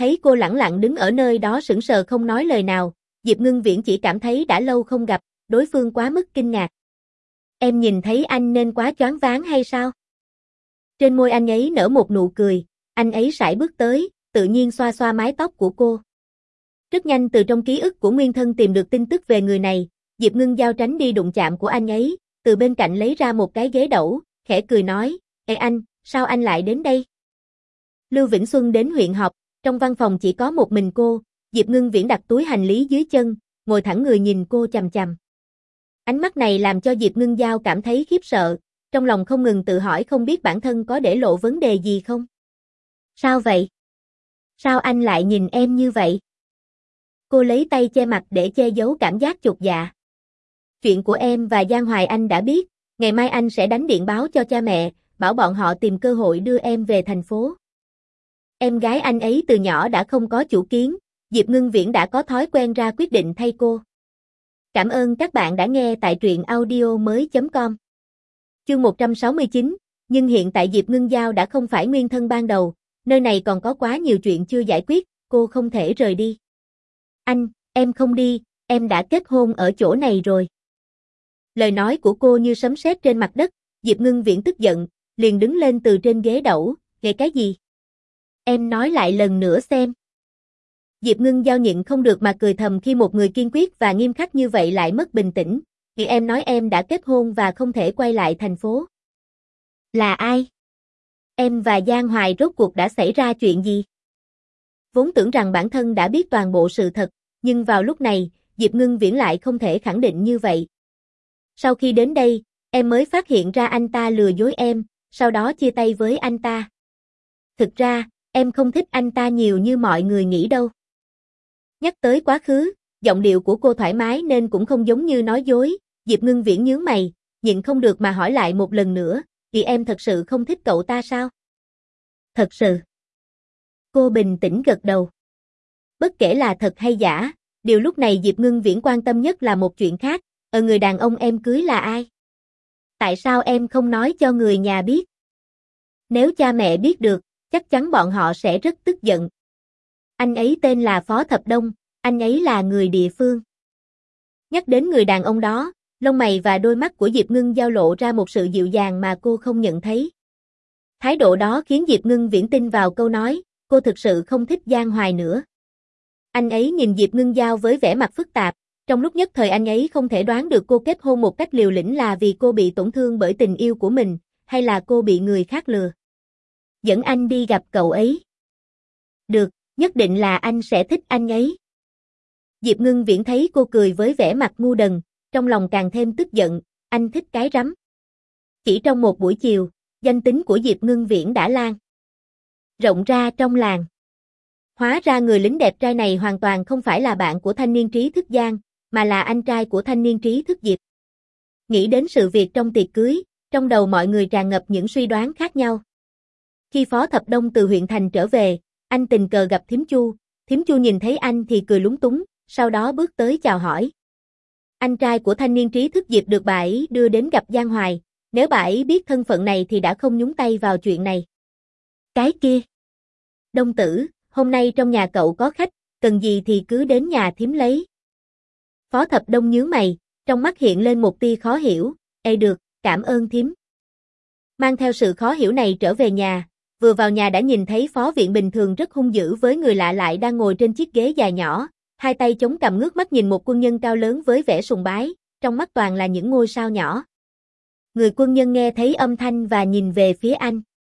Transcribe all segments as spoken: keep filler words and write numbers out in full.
Thấy cô lẳng lặng đứng ở nơi đó sững sờ không nói lời nào, Diệp Ngưng Viễn chỉ cảm thấy đã lâu không gặp, đối phương quá mức kinh ngạc. Em nhìn thấy anh nên quá choáng váng hay sao? Trên môi anh ấy nở một nụ cười, anh ấy sải bước tới, tự nhiên xoa xoa mái tóc của cô. Rất nhanh từ trong ký ức của nguyên thân tìm được tin tức về người này, Diệp Ngưng Giao tránh đi đụng chạm của anh ấy, từ bên cạnh lấy ra một cái ghế đẩu, khẽ cười nói, Ê anh, sao anh lại đến đây? Lưu Vĩnh Xuân đến huyện họp, trong văn phòng chỉ có một mình cô, Diệp Ngưng Viễn đặt túi hành lý dưới chân, ngồi thẳng người nhìn cô chằm chằm. Ánh mắt này làm cho Diệp Ngưng Giao cảm thấy khiếp sợ, trong lòng không ngừng tự hỏi không biết bản thân có để lộ vấn đề gì không? Sao vậy? Sao anh lại nhìn em như vậy? Cô lấy tay che mặt để che giấu cảm giác chột dạ. Chuyện của em và Giang Hoài anh đã biết, ngày mai anh sẽ đánh điện báo cho cha mẹ, bảo bọn họ tìm cơ hội đưa em về thành phố. Em gái anh ấy từ nhỏ đã không có chủ kiến, Diệp Ngưng Viễn đã có thói quen ra quyết định thay cô. Cảm ơn các bạn đã nghe tại truyện audio mới chấm com. Chương một trăm sáu mươi chín, nhưng hiện tại Diệp Ngưng Giao đã không phải nguyên thân ban đầu, nơi này còn có quá nhiều chuyện chưa giải quyết, cô không thể rời đi. Anh, em không đi, em đã kết hôn ở chỗ này rồi. Lời nói của cô như sấm sét trên mặt đất, Diệp Ngưng Viễn tức giận, liền đứng lên từ trên ghế đẩu, nghe cái gì? Em nói lại lần nữa xem. Diệp Ngưng Giao nhịn không được mà cười thầm khi một người kiên quyết và nghiêm khắc như vậy lại mất bình tĩnh. Thì em nói em đã kết hôn và không thể quay lại thành phố. Là ai? Em và Giang Hoài rốt cuộc đã xảy ra chuyện gì? Vốn tưởng rằng bản thân đã biết toàn bộ sự thật, nhưng vào lúc này, Diệp Ngưng Viễn lại không thể khẳng định như vậy. Sau khi đến đây, em mới phát hiện ra anh ta lừa dối em, sau đó chia tay với anh ta. Thực ra, em không thích anh ta nhiều như mọi người nghĩ đâu. Nhắc tới quá khứ, giọng điệu của cô thoải mái nên cũng không giống như nói dối, Diệp Ngưng Viễn nhướng mày, nhịn không được mà hỏi lại một lần nữa, thì em thật sự không thích cậu ta sao? Thật sự. Cô bình tĩnh gật đầu. Bất kể là thật hay giả, điều lúc này Diệp Ngưng Viễn quan tâm nhất là một chuyện khác, ở người đàn ông em cưới là ai? Tại sao em không nói cho người nhà biết? Nếu cha mẹ biết được, chắc chắn bọn họ sẽ rất tức giận. Anh ấy tên là Phó Thập Đông, anh ấy là người địa phương. Nhắc đến người đàn ông đó, lông mày và đôi mắt của Diệp Ngưng Giao lộ ra một sự dịu dàng mà cô không nhận thấy. Thái độ đó khiến Diệp Ngưng Viễn tin vào câu nói, cô thực sự không thích Giang Hoài nữa. Anh ấy nhìn Diệp Ngưng Giao với vẻ mặt phức tạp, trong lúc nhất thời anh ấy không thể đoán được cô kết hôn một cách liều lĩnh là vì cô bị tổn thương bởi tình yêu của mình, hay là cô bị người khác lừa. Dẫn anh đi gặp cậu ấy. Được, nhất định là anh sẽ thích anh ấy. Diệp Ngưng Viễn thấy cô cười với vẻ mặt ngu đần, trong lòng càng thêm tức giận, anh thích cái rắm. Chỉ trong một buổi chiều, danh tính của Diệp Ngưng Viễn đã lan rộng ra trong làng. Hóa ra người lính đẹp trai này hoàn toàn không phải là bạn của thanh niên trí thức Giang, mà là anh trai của thanh niên trí thức Diệp. Nghĩ đến sự việc trong tiệc cưới, trong đầu mọi người tràn ngập những suy đoán khác nhau. Khi Phó Thập Đông từ huyện thành trở về, anh tình cờ gặp Thím Chu, Thím Chu nhìn thấy anh thì cười lúng túng, sau đó bước tới chào hỏi. Anh trai của thanh niên trí thức Diệp được bà ấy đưa đến gặp Giang Hoài, nếu bà ấy biết thân phận này thì đã không nhúng tay vào chuyện này. Cái kia. Đông tử, hôm nay trong nhà cậu có khách, cần gì thì cứ đến nhà thím lấy. Phó Thập Đông nhướng mày, trong mắt hiện lên một tia khó hiểu, ê được, cảm ơn thím. Mang theo sự khó hiểu này trở về nhà, vừa vào nhà đã nhìn thấy Phó Viện bình thường rất hung dữ với người lạ lại đang ngồi trên chiếc ghế dài nhỏ, hai tay chống cằm ngước mắt nhìn một quân nhân cao lớn với vẻ sùng bái, trong mắt toàn là những ngôi sao nhỏ. Người quân nhân nghe thấy âm thanh và nhìn về phía anh.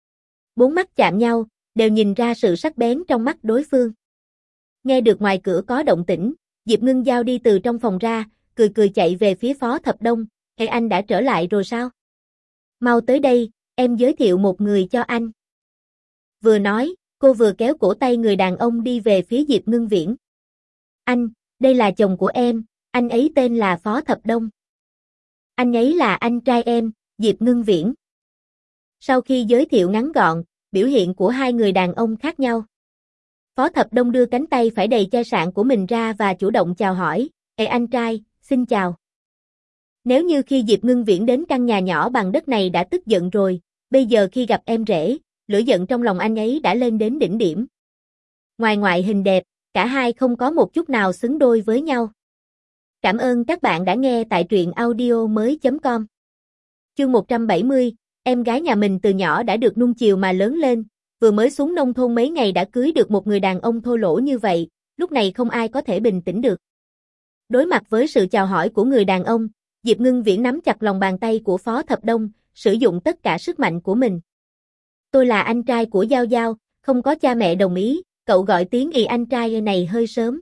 Bốn mắt chạm nhau, đều nhìn ra sự sắc bén trong mắt đối phương. Nghe được ngoài cửa có động tĩnh, Diệp Ngưng Giao đi từ trong phòng ra, cười cười chạy về phía Phó Thập Đông, "Ê anh đã trở lại rồi sao? Mau tới đây, em giới thiệu một người cho anh." Vừa nói, cô vừa kéo cổ tay người đàn ông đi về phía Diệp Ngưng Viễn. "Anh, đây là chồng của em, anh ấy tên là Phó Thập Đông. Anh ấy là anh trai em, Diệp Ngưng Viễn." Sau khi giới thiệu ngắn gọn, biểu hiện của hai người đàn ông khác nhau. Phó Thập Đông đưa cánh tay phải đầy chai sạn của mình ra và chủ động chào hỏi, "Ê anh trai, xin chào." Nếu như khi Diệp Ngưng Viễn đến căn nhà nhỏ bằng đất này đã tức giận rồi, bây giờ khi gặp em rể, lửa giận trong lòng anh ấy đã lên đến đỉnh điểm. Ngoài ngoại hình đẹp, cả hai không có một chút nào xứng đôi với nhau. Cảm ơn các bạn đã nghe tại truyện audio mới.com. Chương một trăm bảy mươi, em gái nhà mình từ nhỏ đã được nuông chiều mà lớn lên, vừa mới xuống nông thôn mấy ngày đã cưới được một người đàn ông thô lỗ như vậy, lúc này không ai có thể bình tĩnh được. Đối mặt với sự chào hỏi của người đàn ông, Diệp Ngưng Viễn nắm chặt lòng bàn tay của Phó Thập Đông, sử dụng tất cả sức mạnh của mình. Tôi là anh trai của Giao Giao, không có cha mẹ đồng ý, cậu gọi tiếng ì anh trai này hơi sớm.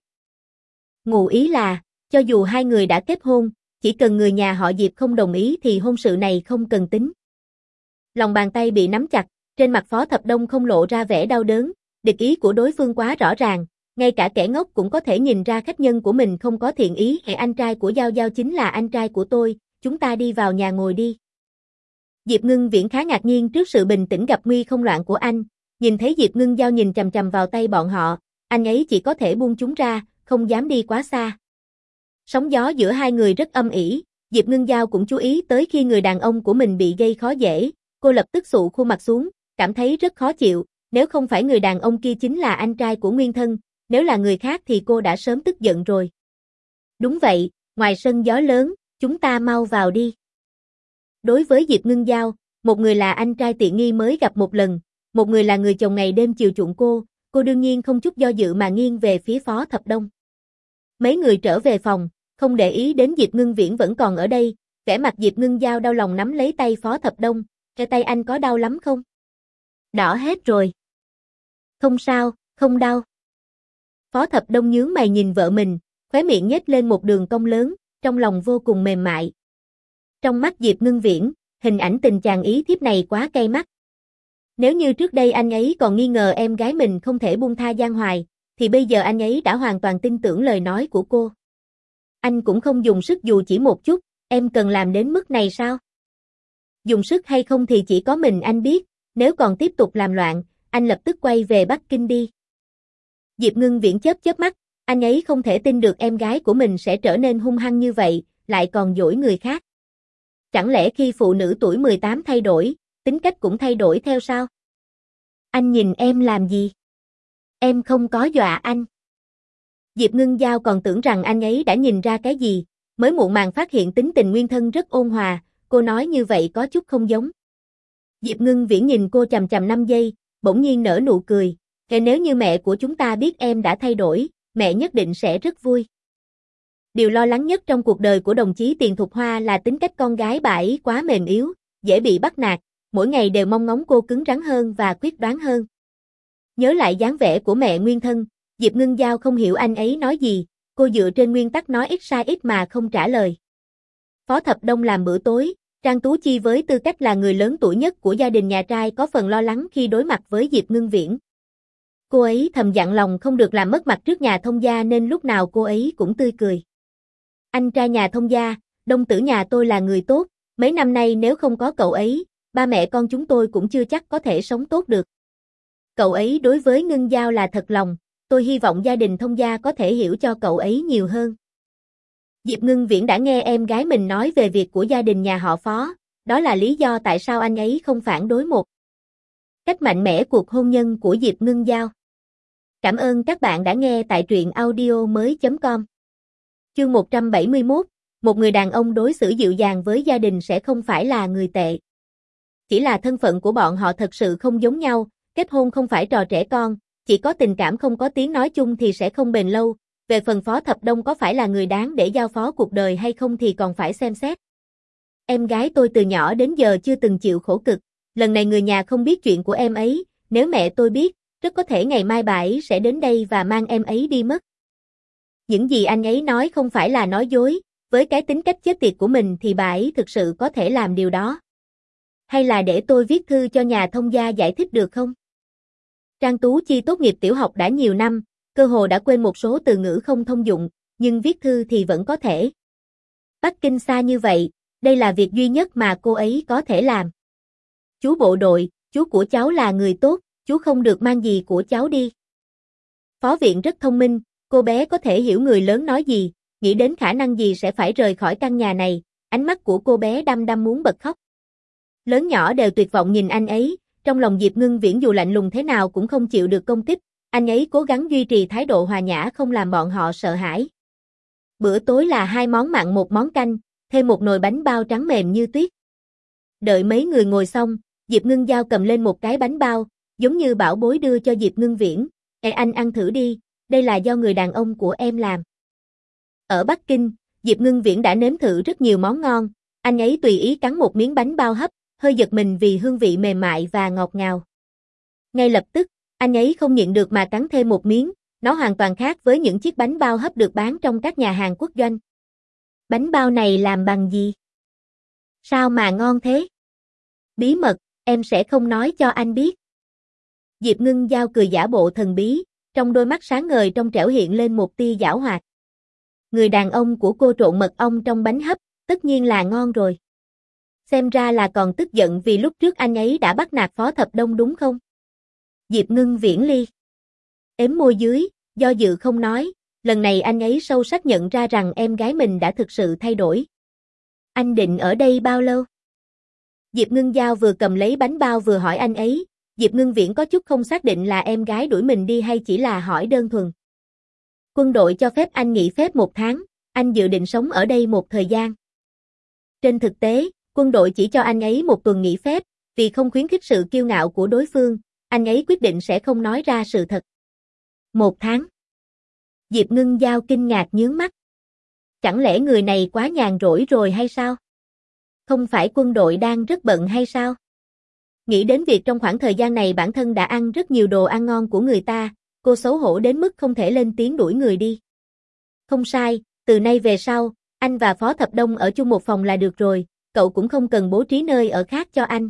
Ngụ ý là, cho dù hai người đã kết hôn, chỉ cần người nhà họ Diệp không đồng ý thì hôn sự này không cần tính. Lòng bàn tay bị nắm chặt, trên mặt Phó Thập Đông không lộ ra vẻ đau đớn, địch ý của đối phương quá rõ ràng, ngay cả kẻ ngốc cũng có thể nhìn ra khách nhân của mình không có thiện ý. Hệ anh trai của Giao Giao chính là anh trai của tôi, chúng ta đi vào nhà ngồi đi. Diệp Ngưng Viễn khá ngạc nhiên trước sự bình tĩnh gặp nguy không loạn của anh, nhìn thấy Diệp Ngưng Giao nhìn chằm chằm vào tay bọn họ, anh ấy chỉ có thể buông chúng ra, không dám đi quá xa. Sóng gió giữa hai người rất âm ỉ, Diệp Ngưng Giao cũng chú ý tới khi người đàn ông của mình bị gây khó dễ, cô lập tức sụ khuôn mặt xuống, cảm thấy rất khó chịu, nếu không phải người đàn ông kia chính là anh trai của nguyên thân, nếu là người khác thì cô đã sớm tức giận rồi. Đúng vậy, ngoài sân gió lớn, chúng ta mau vào đi. Đối với Diệp Ngưng Giao, một người là anh trai tiện nghi mới gặp một lần, một người là người chồng ngày đêm chiều chuộng cô, cô đương nhiên không chút do dự mà nghiêng về phía Phó Thập Đông. Mấy người trở về phòng, không để ý đến Diệp Ngưng Viễn vẫn còn ở đây, vẻ mặt Diệp Ngưng Giao đau lòng nắm lấy tay Phó Thập Đông, cái tay anh có đau lắm không? Đỏ hết rồi. Không sao, không đau. Phó Thập Đông nhướng mày nhìn vợ mình, khóe miệng nhếch lên một đường cong lớn, trong lòng vô cùng mềm mại. Trong mắt Diệp Ngưng Viễn, hình ảnh tình chàng ý thiếp này quá cay mắt. Nếu như trước đây anh ấy còn nghi ngờ em gái mình không thể buông tha Giang Hoài, thì bây giờ anh ấy đã hoàn toàn tin tưởng lời nói của cô. Anh cũng không dùng sức dù chỉ một chút, em cần làm đến mức này sao? Dùng sức hay không thì chỉ có mình anh biết, nếu còn tiếp tục làm loạn, anh lập tức quay về Bắc Kinh đi. Diệp Ngưng Viễn chớp chớp mắt, anh ấy không thể tin được em gái của mình sẽ trở nên hung hăng như vậy, lại còn dỗi người khác. Chẳng lẽ khi phụ nữ tuổi mười tám thay đổi, tính cách cũng thay đổi theo sao? Anh nhìn em làm gì? Em không có dọa anh. Diệp Ngưng Giao còn tưởng rằng anh ấy đã nhìn ra cái gì, mới muộn màng phát hiện tính tình nguyên thân rất ôn hòa, cô nói như vậy có chút không giống. Diệp Ngưng Viễn nhìn cô chằm chằm năm giây, bỗng nhiên nở nụ cười, kể nếu như mẹ của chúng ta biết em đã thay đổi, mẹ nhất định sẽ rất vui. Điều lo lắng nhất trong cuộc đời của đồng chí Tiền Thục Hoa là tính cách con gái bà ấy quá mềm yếu, dễ bị bắt nạt, mỗi ngày đều mong ngóng cô cứng rắn hơn và quyết đoán hơn. Nhớ lại dáng vẻ của mẹ nguyên thân, Diệp Ngưng Giao không hiểu anh ấy nói gì, cô dựa trên nguyên tắc nói ít sai ít mà không trả lời. Phó Thập Đông làm bữa tối, Trang Tú Chi với tư cách là người lớn tuổi nhất của gia đình nhà trai có phần lo lắng khi đối mặt với Diệp Ngưng Viễn. Cô ấy thầm dặn lòng không được làm mất mặt trước nhà thông gia nên lúc nào cô ấy cũng tươi cười. Anh trai nhà thông gia, Đông tử nhà tôi là người tốt, mấy năm nay nếu không có cậu ấy, ba mẹ con chúng tôi cũng chưa chắc có thể sống tốt được. Cậu ấy đối với Ngưng Giao là thật lòng, tôi hy vọng gia đình thông gia có thể hiểu cho cậu ấy nhiều hơn. Diệp Ngưng Viễn đã nghe em gái mình nói về việc của gia đình nhà họ Phó, đó là lý do tại sao anh ấy không phản đối một cách mạnh mẽ cuộc hôn nhân của Diệp Ngưng Giao. Cảm ơn các bạn đã nghe tại truyện audio mới.com. Chương một trăm bảy mươi mốt, một người đàn ông đối xử dịu dàng với gia đình sẽ không phải là người tệ. Chỉ là thân phận của bọn họ thật sự không giống nhau, kết hôn không phải trò trẻ con, chỉ có tình cảm không có tiếng nói chung thì sẽ không bền lâu. Về phần Phó Thập Đông có phải là người đáng để giao phó cuộc đời hay không thì còn phải xem xét. Em gái tôi từ nhỏ đến giờ chưa từng chịu khổ cực, lần này người nhà không biết chuyện của em ấy, nếu mẹ tôi biết, rất có thể ngày mai bà ấy sẽ đến đây và mang em ấy đi mất. Những gì anh ấy nói không phải là nói dối, với cái tính cách chết tiệt của mình thì bà ấy thực sự có thể làm điều đó. Hay là để tôi viết thư cho nhà thông gia giải thích được không? Trang Tú Chi tốt nghiệp tiểu học đã nhiều năm, cơ hồ đã quên một số từ ngữ không thông dụng, nhưng viết thư thì vẫn có thể. Bắc Kinh xa như vậy, đây là việc duy nhất mà cô ấy có thể làm. Chú bộ đội, chú của cháu là người tốt, chú không được mang gì của cháu đi. Phó Viện rất thông minh, cô bé có thể hiểu người lớn nói gì, nghĩ đến khả năng gì sẽ phải rời khỏi căn nhà này, ánh mắt của cô bé đăm đăm muốn bật khóc. Lớn nhỏ đều tuyệt vọng nhìn anh ấy, trong lòng Diệp Ngưng Viễn dù lạnh lùng thế nào cũng không chịu được công kích, Anh ấy cố gắng duy trì thái độ hòa nhã không làm bọn họ sợ hãi. Bữa tối là hai món mặn một món canh, thêm một nồi bánh bao trắng mềm như tuyết. Đợi mấy người ngồi xong, Diệp Ngưng Giao cầm lên một cái bánh bao, giống như bảo bối đưa cho Diệp Ngưng Viễn. "Ê anh ăn thử đi, đây là do người đàn ông của em làm." Ở Bắc Kinh, Diệp Ngưng Viễn đã nếm thử rất nhiều món ngon, anh ấy tùy ý cắn một miếng bánh bao hấp, hơi giật mình vì hương vị mềm mại và ngọt ngào. Ngay lập tức, anh ấy không nhịn được mà cắn thêm một miếng, nó hoàn toàn khác với những chiếc bánh bao hấp được bán trong các nhà hàng quốc doanh. "Bánh bao này làm bằng gì? Sao mà ngon thế?" "Bí mật, em sẽ không nói cho anh biết." Diệp Ngưng Giao cười giả bộ thần bí, trong đôi mắt sáng ngời trong trẻo hiện lên một tia giảo hoạt. "Người đàn ông của cô trộn mật ong trong bánh hấp, tất nhiên là ngon rồi. Xem ra là còn tức giận vì lúc trước anh ấy đã bắt nạt Phó Thập Đông đúng không?" Diệp Ngưng Viễn Ly ếm môi dưới, do dự không nói, lần này anh ấy sâu sắc nhận ra rằng em gái mình đã thực sự thay đổi. "Anh định ở đây bao lâu?" Diệp Ngưng Giao vừa cầm lấy bánh bao vừa hỏi anh ấy, Diệp Ngưng Viễn có chút không xác định là em gái đuổi mình đi hay chỉ là hỏi đơn thuần. "Quân đội cho phép anh nghỉ phép một tháng, anh dự định sống ở đây một thời gian." Trên thực tế, quân đội chỉ cho anh ấy một tuần nghỉ phép, vì không khuyến khích sự kiêu ngạo của đối phương, anh ấy quyết định sẽ không nói ra sự thật. Một tháng. Diệp Ngưng Giao kinh ngạc nhướng mắt. Chẳng lẽ người này quá nhàn rỗi rồi hay sao? Không phải quân đội đang rất bận hay sao? Nghĩ đến việc trong khoảng thời gian này bản thân đã ăn rất nhiều đồ ăn ngon của người ta, cô xấu hổ đến mức không thể lên tiếng đuổi người đi. "Không sai, từ nay về sau, anh và Phó Thập Đông ở chung một phòng là được rồi, cậu cũng không cần bố trí nơi ở khác cho anh."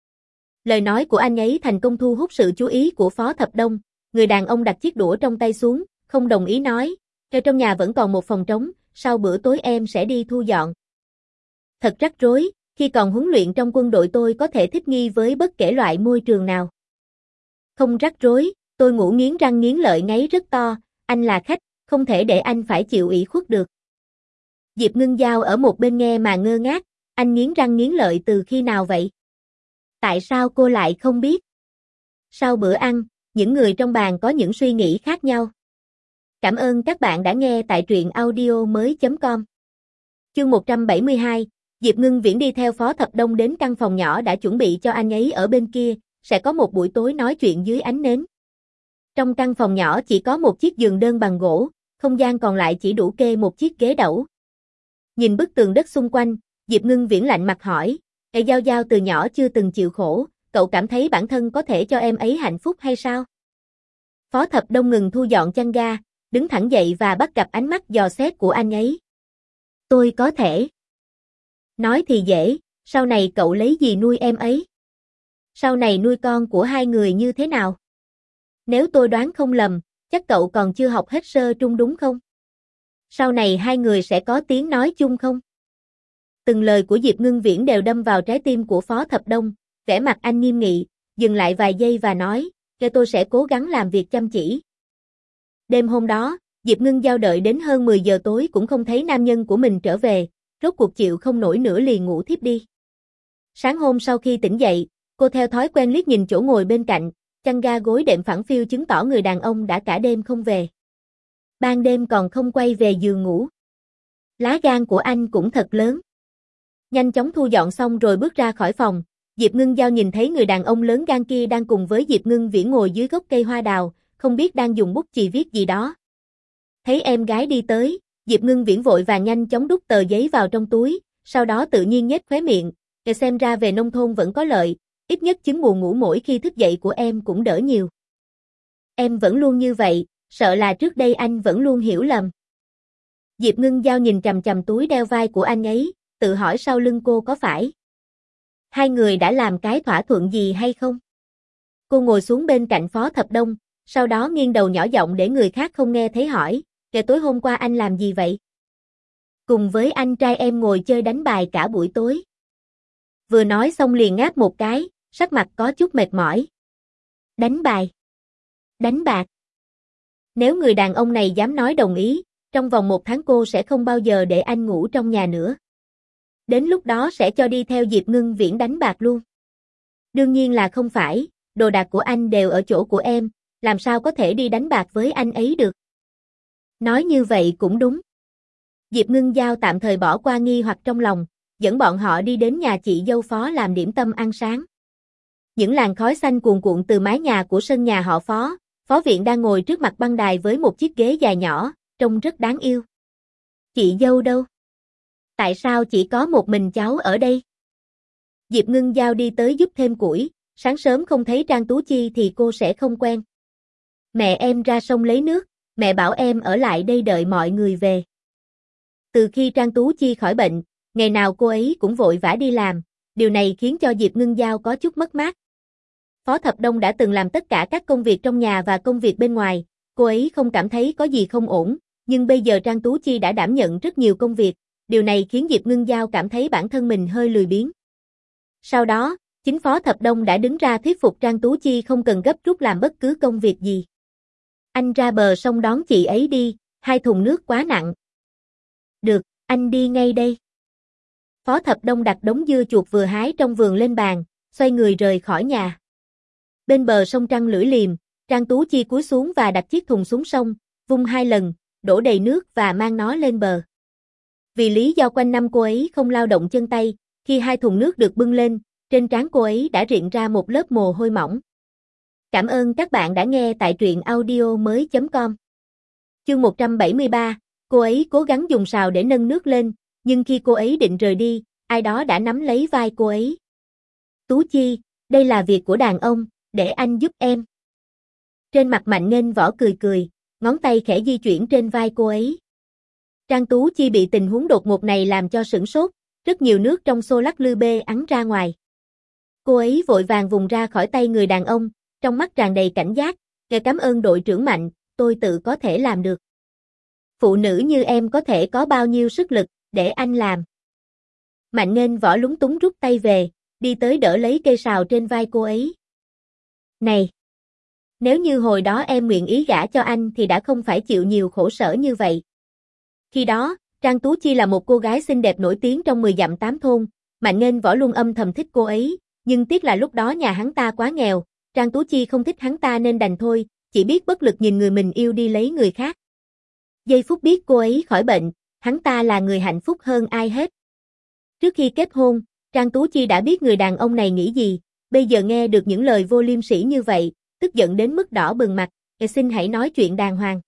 Lời nói của anh ấy thành công thu hút sự chú ý của Phó Thập Đông, người đàn ông đặt chiếc đũa trong tay xuống, không đồng ý nói, "Ở trong nhà vẫn còn một phòng trống, sau bữa tối em sẽ đi thu dọn." Thật rắc rối, khi còn huấn luyện trong quân đội tôi có thể thích nghi với bất kể loại môi trường nào. "Không rắc rối, tôi ngủ nghiến răng nghiến lợi ngáy rất to, anh là khách, không thể để anh phải chịu ủy khuất được." Diệp Ngưng Giao ở một bên nghe mà ngơ ngác, anh nghiến răng nghiến lợi từ khi nào vậy? Tại sao cô lại không biết? Sau bữa ăn, những người trong bàn có những suy nghĩ khác nhau. Cảm ơn các bạn đã nghe tại truyện audio mới chấm com. Chương một trăm bảy mươi hai, Diệp Ngưng Viễn đi theo Phó Thập Đông đến căn phòng nhỏ đã chuẩn bị cho anh ấy ở bên kia, sẽ có một buổi tối nói chuyện dưới ánh nến. Trong căn phòng nhỏ chỉ có một chiếc giường đơn bằng gỗ, không gian còn lại chỉ đủ kê một chiếc ghế đẩu. Nhìn bức tường đất xung quanh, Diệp Ngưng Viễn lạnh mặt hỏi, "Ê Giao Giao từ nhỏ chưa từng chịu khổ, cậu cảm thấy bản thân có thể cho em ấy hạnh phúc hay sao?" Phó Thập Đông ngừng thu dọn chăn ga, đứng thẳng dậy và bắt gặp ánh mắt dò xét của anh ấy. "Tôi có thể." "Nói thì dễ, sau này cậu lấy gì nuôi em ấy? Sau này nuôi con của hai người như thế nào? Nếu tôi đoán không lầm, chắc cậu còn chưa học hết sơ trung đúng không? Sau này hai người sẽ có tiếng nói chung không?" Từng lời của Diệp Ngưng Viễn đều đâm vào trái tim của Phó Thập Đông, vẻ mặt anh nghiêm nghị, dừng lại vài giây và nói, "Cho tôi sẽ cố gắng làm việc chăm chỉ." Đêm hôm đó, Diệp Ngưng Giao đợi đến hơn mười giờ tối cũng không thấy nam nhân của mình trở về, rốt cuộc chịu không nổi nữa liền ngủ thiếp đi. Sáng hôm sau khi tỉnh dậy, cô theo thói quen liếc nhìn chỗ ngồi bên cạnh, chăn ga gối đệm phẳng phiu chứng tỏ người đàn ông đã cả đêm không về. Ban đêm còn không quay về giường ngủ. Lá gan của anh cũng thật lớn. Nhanh chóng thu dọn xong rồi bước ra khỏi phòng, Diệp Ngưng Giao nhìn thấy người đàn ông lớn gan kia đang cùng với Diệp Ngưng Viễn ngồi dưới gốc cây hoa đào, không biết đang dùng bút chì viết gì đó. Thấy em gái đi tới, Diệp Ngưng Viễn vội và nhanh chóng đút tờ giấy vào trong túi, sau đó tự nhiên nhếch khóe miệng, để xem ra về nông thôn vẫn có lợi, ít nhất chứng buồn ngủ mỗi khi thức dậy của em cũng đỡ nhiều. Em vẫn luôn như vậy, sợ là trước đây anh vẫn luôn hiểu lầm. Diệp Ngưng Giao nhìn chằm chằm túi đeo vai của anh ấy, tự hỏi sau lưng cô có phải hai người đã làm cái thỏa thuận gì hay không? Cô ngồi xuống bên cạnh Phó Thập Đông, sau đó nghiêng đầu nhỏ giọng để người khác không nghe thấy hỏi, "Kể tối hôm qua anh làm gì vậy?" "Cùng với anh trai em ngồi chơi đánh bài cả buổi tối." Vừa nói xong liền ngáp một cái, sắc mặt có chút mệt mỏi. "Đánh bài? Đánh bạc?" Nếu người đàn ông này dám nói đồng ý, trong vòng một tháng cô sẽ không bao giờ để anh ngủ trong nhà nữa. Đến lúc đó sẽ cho đi theo Diệp Ngưng Viễn đánh bạc luôn. "Đương nhiên là không phải, đồ đạc của anh đều ở chỗ của em, làm sao có thể đi đánh bạc với anh ấy được. Nói như vậy cũng đúng. Diệp Ngưng Giao tạm thời bỏ qua nghi hoặc trong lòng, dẫn bọn họ đi đến nhà chị dâu Phó làm điểm tâm ăn sáng. Những làn khói xanh cuồn cuộn từ mái nhà của sân nhà họ Phó, Phó Viện đang ngồi trước mặt băng đài với một chiếc ghế dài nhỏ, trông rất đáng yêu. Chị dâu đâu? Tại sao chỉ có một mình cháu ở đây? Diệp Ngưng Giao đi tới giúp thêm củi, sáng sớm không thấy Trang Tú Chi thì cô sẽ không quen. Mẹ em ra sông lấy nước, mẹ bảo em ở lại đây đợi mọi người về. Từ khi Trang Tú Chi khỏi bệnh, ngày nào cô ấy cũng vội vã đi làm, điều này khiến cho Diệp Ngưng Giao có chút mất mát. Phó Thập Đông đã từng làm tất cả các công việc trong nhà và công việc bên ngoài, cô ấy không cảm thấy có gì không ổn, nhưng bây giờ Trang Tú Chi đã đảm nhận rất nhiều công việc, điều này khiến Diệp Ngưng Giao cảm thấy bản thân mình hơi lười biếng. Sau đó, chính Phó Thập Đông đã đứng ra thuyết phục Trang Tú Chi không cần gấp rút làm bất cứ công việc gì. Anh ra bờ sông đón chị ấy đi, hai thùng nước quá nặng. Được, anh đi ngay đây. Phó Thập Đông đặt đống dưa chuột vừa hái trong vườn lên bàn, xoay người rời khỏi nhà. Bên bờ sông trăng lưỡi liềm, Trang Tú Chi cúi xuống và đặt chiếc thùng xuống sông, vung hai lần, đổ đầy nước và mang nó lên bờ. Vì lý do quanh năm cô ấy không lao động chân tay, khi hai thùng nước được bưng lên, trên trán cô ấy đã rịn ra một lớp mồ hôi mỏng. Cảm ơn các bạn đã nghe tại truyện audio mới chấm com. Chương một trăm bảy mươi ba, cô ấy cố gắng dùng sào để nâng nước lên, nhưng khi cô ấy định rời đi, ai đó đã nắm lấy vai cô ấy. Tú Chi, đây là việc của đàn ông, để anh giúp em. Trên mặt Mạnh Nghênh Võ cười cười, ngón tay khẽ di chuyển trên vai cô ấy. Trang Tú Chi bị tình huống đột ngột này làm cho sửng sốt, rất nhiều nước trong xô lắc lư bê ắn ra ngoài. Cô ấy vội vàng vùng ra khỏi tay người đàn ông, trong mắt tràn đầy cảnh giác, "Kẻ cảm ơn đội trưởng Mạnh, tôi tự có thể làm được." Phụ nữ như em có thể có bao nhiêu sức lực, để anh làm. Mạnh Nghênh Võ lúng túng rút tay về, đi tới đỡ lấy cây sào trên vai cô ấy. Này! Nếu như hồi đó em nguyện ý gả cho anh thì đã không phải chịu nhiều khổ sở như vậy. Khi đó, Trang Tú Chi là một cô gái xinh đẹp nổi tiếng trong mười dặm tám thôn, Mạnh Nghênh Võ luôn âm thầm thích cô ấy, nhưng tiếc là lúc đó nhà hắn ta quá nghèo, Trang Tú Chi không thích hắn ta nên đành thôi, chỉ biết bất lực nhìn người mình yêu đi lấy người khác. Giây phút biết cô ấy khỏi bệnh, hắn ta là người hạnh phúc hơn ai hết. Trước khi kết hôn, Trang Tú Chi đã biết người đàn ông này nghĩ gì, bây giờ nghe được những lời vô liêm sỉ như vậy, tức giận đến mức đỏ bừng mặt, "Xin hãy nói chuyện đàng hoàng.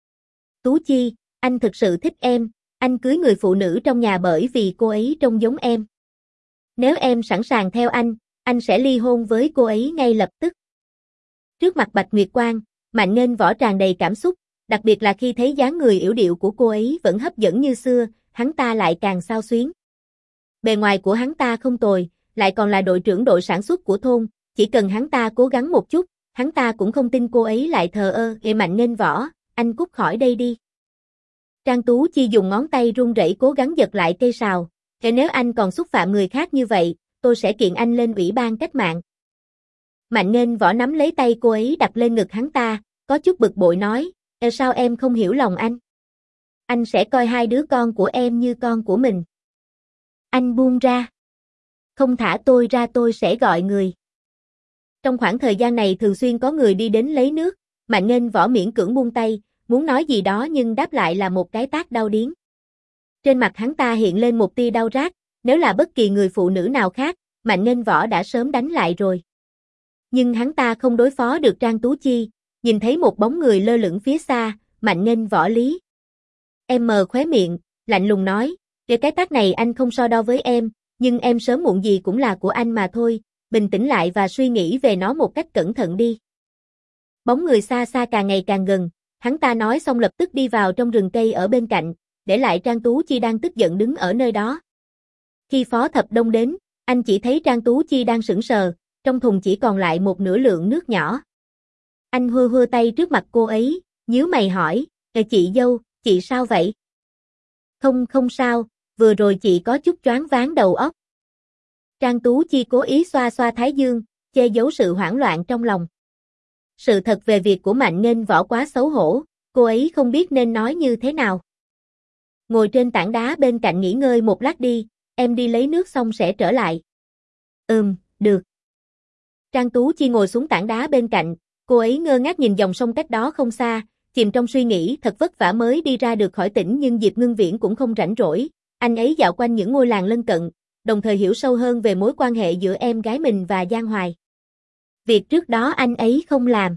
Tú Chi, anh thực sự thích em, anh cưới người phụ nữ trong nhà bởi vì cô ấy trông giống em. Nếu em sẵn sàng theo anh, anh sẽ ly hôn với cô ấy ngay lập tức." Trước mặt Bạch Nguyệt Quang, Mạnh Nghênh Võ tràn đầy cảm xúc, đặc biệt là khi thấy dáng người yểu điệu của cô ấy vẫn hấp dẫn như xưa, hắn ta lại càng xao xuyến. Bề ngoài của hắn ta không tồi, lại còn là đội trưởng đội sản xuất của thôn, chỉ cần hắn ta cố gắng một chút, hắn ta cũng không tin cô ấy lại thờ ơ. "Ê Mạnh Nghênh Võ, anh cút khỏi đây đi." Trang Tú Chi dùng ngón tay run rẩy cố gắng giật lại cây sào, "Kể nếu anh còn xúc phạm người khác như vậy, tôi sẽ kiện anh lên ủy ban cách mạng." Mạnh Nghênh Võ nắm lấy tay cô ấy đặt lên ngực hắn ta, có chút bực bội nói, "Ê sao em không hiểu lòng anh? Anh sẽ coi hai đứa con của em như con của mình. Anh buông ra. Không thả tôi ra tôi sẽ gọi người." Trong khoảng thời gian này thường xuyên có người đi đến lấy nước, Mạnh Nghênh Võ miễn cưỡng buông tay, muốn nói gì đó nhưng đáp lại là một cái tát đau điếng. Trên mặt hắn ta hiện lên một tia đau rát, nếu là bất kỳ người phụ nữ nào khác, Mạnh Nghênh Võ đã sớm đánh lại rồi. Nhưng hắn ta không đối phó được Trang Tú Chi, nhìn thấy một bóng người lơ lửng phía xa, Mạnh Nghênh Võ lý. Em mờ khóe miệng, lạnh lùng nói, "Cái cái tát này anh không so đo với em, nhưng em sớm muộn gì cũng là của anh mà thôi, bình tĩnh lại và suy nghĩ về nó một cách cẩn thận đi." Bóng người xa xa càng ngày càng gần, hắn ta nói xong lập tức đi vào trong rừng cây ở bên cạnh, để lại Trang Tú Chi đang tức giận đứng ở nơi đó. Khi Phó Thập Đông đến, anh chỉ thấy Trang Tú Chi đang sững sờ, trong thùng chỉ còn lại một nửa lượng nước nhỏ. Anh hơ hơ tay trước mặt cô ấy, nhíu mày hỏi, "Ê chị dâu, chị sao vậy?" "Không không sao, vừa rồi chị có chút choáng váng đầu óc." Trang Tú Chi cố ý xoa xoa thái dương, che giấu sự hoảng loạn trong lòng. Sự thật về việc của Mạnh Nghênh Võ quá xấu hổ, cô ấy không biết nên nói như thế nào. "Ngồi trên tảng đá bên cạnh nghỉ ngơi một lát đi, em đi lấy nước xong sẽ trở lại." "Ừm, được." Trang Tú Chi ngồi xuống tảng đá bên cạnh, Cô ấy ngơ ngác nhìn dòng sông cách đó không xa, chìm trong suy nghĩ thật vất vả mới đi ra được khỏi tỉnh, nhưng Diệp Ngưng Viễn cũng không rảnh rỗi, anh ấy dạo quanh những ngôi làng lân cận, đồng thời hiểu sâu hơn về mối quan hệ giữa em gái mình và Giang Hoài. Việc trước đó anh ấy không làm.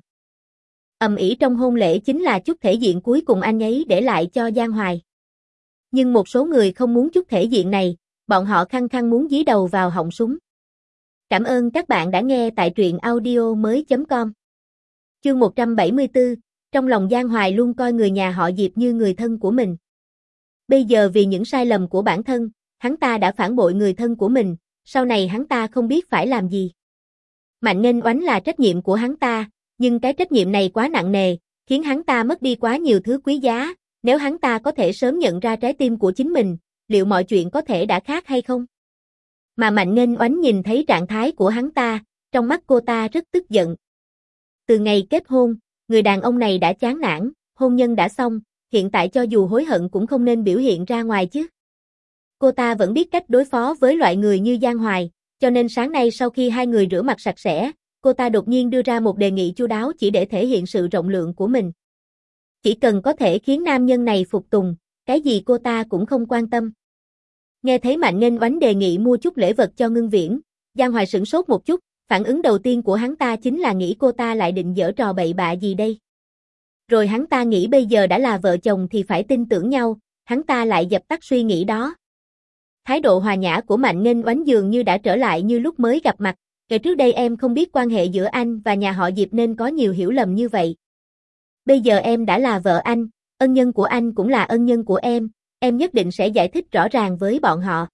Ầm ĩ trong hôn lễ chính là chút thể diện cuối cùng anh ấy để lại cho Giang Hoài. Nhưng một số người không muốn chút thể diện này, bọn họ khăng khăng muốn dí đầu vào họng súng. Cảm ơn các bạn đã nghe tại truyện audio mới chấm com. Chương một trăm bảy mươi tư, trong lòng Giang Hoài luôn coi người nhà họ Diệp như người thân của mình. Bây giờ vì những sai lầm của bản thân, hắn ta đã phản bội người thân của mình, sau này hắn ta không biết phải làm gì. Mạnh Nghênh Oánh là trách nhiệm của hắn ta, nhưng cái trách nhiệm này quá nặng nề, khiến hắn ta mất đi quá nhiều thứ quý giá, nếu hắn ta có thể sớm nhận ra trái tim của chính mình, liệu mọi chuyện có thể đã khác hay không? Mà Mạnh Nghênh Oánh nhìn thấy trạng thái của hắn ta, trong mắt cô ta rất tức giận. Từ ngày kết hôn, người đàn ông này đã chán nản, hôn nhân đã xong, hiện tại cho dù hối hận cũng không nên biểu hiện ra ngoài chứ. Cô ta vẫn biết cách đối phó với loại người như Giang Hoài, cho nên sáng nay sau khi hai người rửa mặt sạch sẽ, cô ta đột nhiên đưa ra một đề nghị chu đáo chỉ để thể hiện sự rộng lượng của mình. Chỉ cần có thể khiến nam nhân này phục tùng, cái gì cô ta cũng không quan tâm. Nghe thấy Mạnh Nghênh Oánh đề nghị mua chút lễ vật cho Ngưng Viễn, Giang Hoài sửng sốt một chút, phản ứng đầu tiên của hắn ta chính là nghĩ cô ta lại định giở trò bậy bạ gì đây. Rồi hắn ta nghĩ bây giờ đã là vợ chồng thì phải tin tưởng nhau, hắn ta lại dập tắt suy nghĩ đó. Thái độ hòa nhã của Mạnh Nghênh Oánh dường như đã trở lại như lúc mới gặp mặt, kể trước đây em không biết quan hệ giữa anh và nhà họ Diệp nên có nhiều hiểu lầm như vậy. Bây giờ em đã là vợ anh, ân nhân của anh cũng là ân nhân của em, em nhất định sẽ giải thích rõ ràng với bọn họ.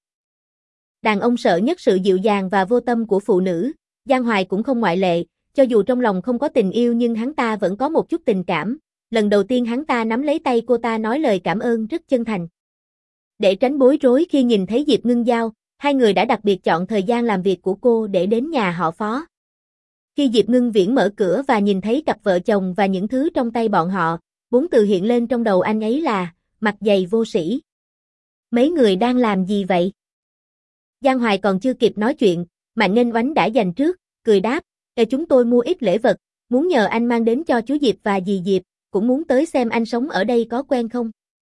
Đàn ông sợ nhất sự dịu dàng và vô tâm của phụ nữ, Giang Hoài cũng không ngoại lệ, cho dù trong lòng không có tình yêu nhưng hắn ta vẫn có một chút tình cảm. Lần đầu tiên hắn ta nắm lấy tay cô ta nói lời cảm ơn rất chân thành. Để tránh bối rối khi nhìn thấy Diệp Ngưng Giao, hai người đã đặc biệt chọn thời gian làm việc của cô để đến nhà họ Phó. Khi Diệp Ngưng Viễn mở cửa và nhìn thấy cặp vợ chồng và những thứ trong tay bọn họ, bốn từ hiện lên trong đầu anh ấy là, mặt dày vô sĩ. Mấy người đang làm gì vậy? Giang Hoài còn chưa kịp nói chuyện, Mạnh Nghênh Oánh đã giành trước, cười đáp, Ê chúng tôi mua ít lễ vật, muốn nhờ anh mang đến cho chú Diệp và dì Diệp, cũng muốn tới xem anh sống ở đây có quen không.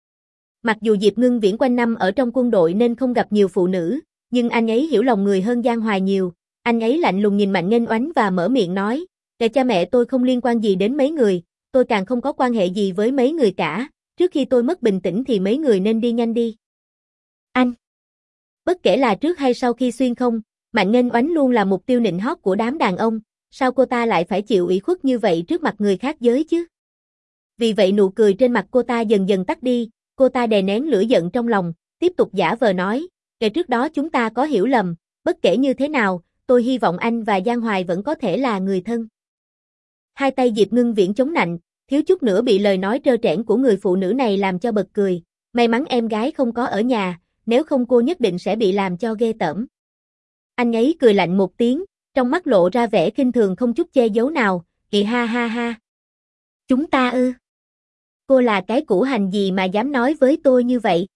Mặc dù Diệp Ngưng Viễn quanh năm ở trong quân đội nên không gặp nhiều phụ nữ, nhưng anh ấy hiểu lòng người hơn Giang Hoài nhiều, anh ấy lạnh lùng nhìn Mạnh Nghênh Oánh và mở miệng nói, Kể cha mẹ tôi không liên quan gì đến mấy người, tôi càng không có quan hệ gì với mấy người cả, trước khi tôi mất bình tĩnh thì mấy người nên đi nhanh đi. Anh! Bất kể là trước hay sau khi xuyên không, Mạnh Nghênh Oánh luôn là mục tiêu nịnh hót của đám đàn ông, sao cô ta lại phải chịu ủy khuất như vậy trước mặt người khác giới chứ? Vì vậy nụ cười trên mặt cô ta dần dần tắt đi, cô ta đè nén lửa giận trong lòng, tiếp tục giả vờ nói, kể trước đó chúng ta có hiểu lầm, bất kể như thế nào, tôi hy vọng anh và Giang Hoài vẫn có thể là người thân. Hai tay Diệp Ngưng Viễn chống nạnh, thiếu chút nữa bị lời nói trơ trẽn của người phụ nữ này làm cho bật cười, may mắn em gái không có ở nhà, nếu không cô nhất định sẽ bị làm cho ghê tởm. Anh ấy cười lạnh một tiếng, trong mắt lộ ra vẻ khinh thường không chút che giấu nào, kỳ ha ha ha. Chúng ta ư? Cô là cái củ hành gì mà dám nói với tôi như vậy?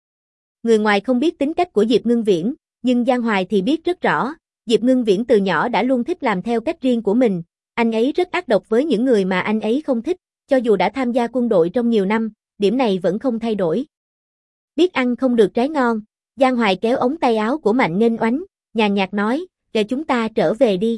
Người ngoài không biết tính cách của Diệp Ngưng Viễn, nhưng Giang Hoài thì biết rất rõ, Diệp Ngưng Viễn từ nhỏ đã luôn thích làm theo cách riêng của mình, anh ấy rất ác độc với những người mà anh ấy không thích, cho dù đã tham gia quân đội trong nhiều năm, điểm này vẫn không thay đổi. Biết ăn không được trái ngon, Giang Hoài kéo ống tay áo của Mạnh Nghênh Oánh, nhàn nhạt nói, để chúng ta trở về đi.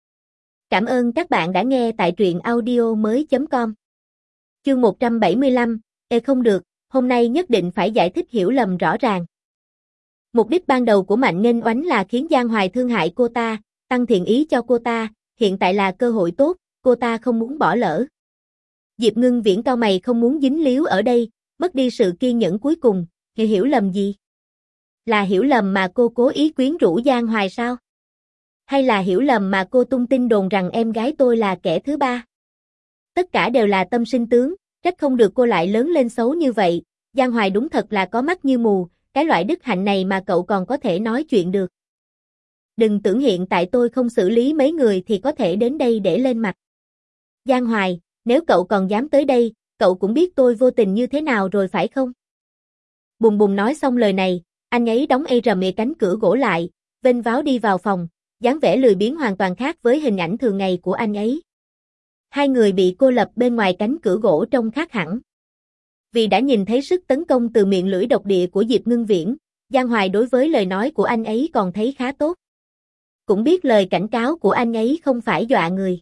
Cảm ơn các bạn đã nghe tại truyện audio mới chấm com. Chương một trăm bảy mươi lăm, Ê không được, hôm nay nhất định phải giải thích hiểu lầm rõ ràng. Mục đích ban đầu của Mạnh Nghênh Oánh là khiến Giang Hoài thương hại cô ta, tăng thiện ý cho cô ta, hiện tại là cơ hội tốt, cô ta không muốn bỏ lỡ. Diệp Ngưng Viễn cau mày không muốn dính líu ở đây, mất đi sự kiên nhẫn cuối cùng, hiểu hiểu lầm gì? Là hiểu lầm mà cô cố ý quyến rũ Giang Hoài sao? Hay là hiểu lầm mà cô tung tin đồn rằng em gái tôi là kẻ thứ ba? Tất cả đều là tâm sinh tướng, trách không được cô lại lớn lên xấu như vậy, Giang Hoài đúng thật là có mắt như mù, cái loại đức hạnh này mà cậu còn có thể nói chuyện được. Đừng tưởng hiện tại tôi không xử lý mấy người thì có thể đến đây để lên mặt. Giang Hoài, nếu cậu còn dám tới đây, cậu cũng biết tôi vô tình như thế nào rồi phải không? Bùng bùng nói xong lời này, anh ấy đóng ây rầm ề cánh cửa gỗ lại, vênh váo đi vào phòng, dáng vẻ lười biếng hoàn toàn khác với hình ảnh thường ngày của anh ấy. Hai người bị cô lập bên ngoài cánh cửa gỗ trông khác hẳn. Vì đã nhìn thấy sức tấn công từ miệng lưỡi độc địa của Diệp Ngưng Viễn, Giang Hoài đối với lời nói của anh ấy còn thấy khá tốt. Cũng biết lời cảnh cáo của anh ấy không phải dọa người.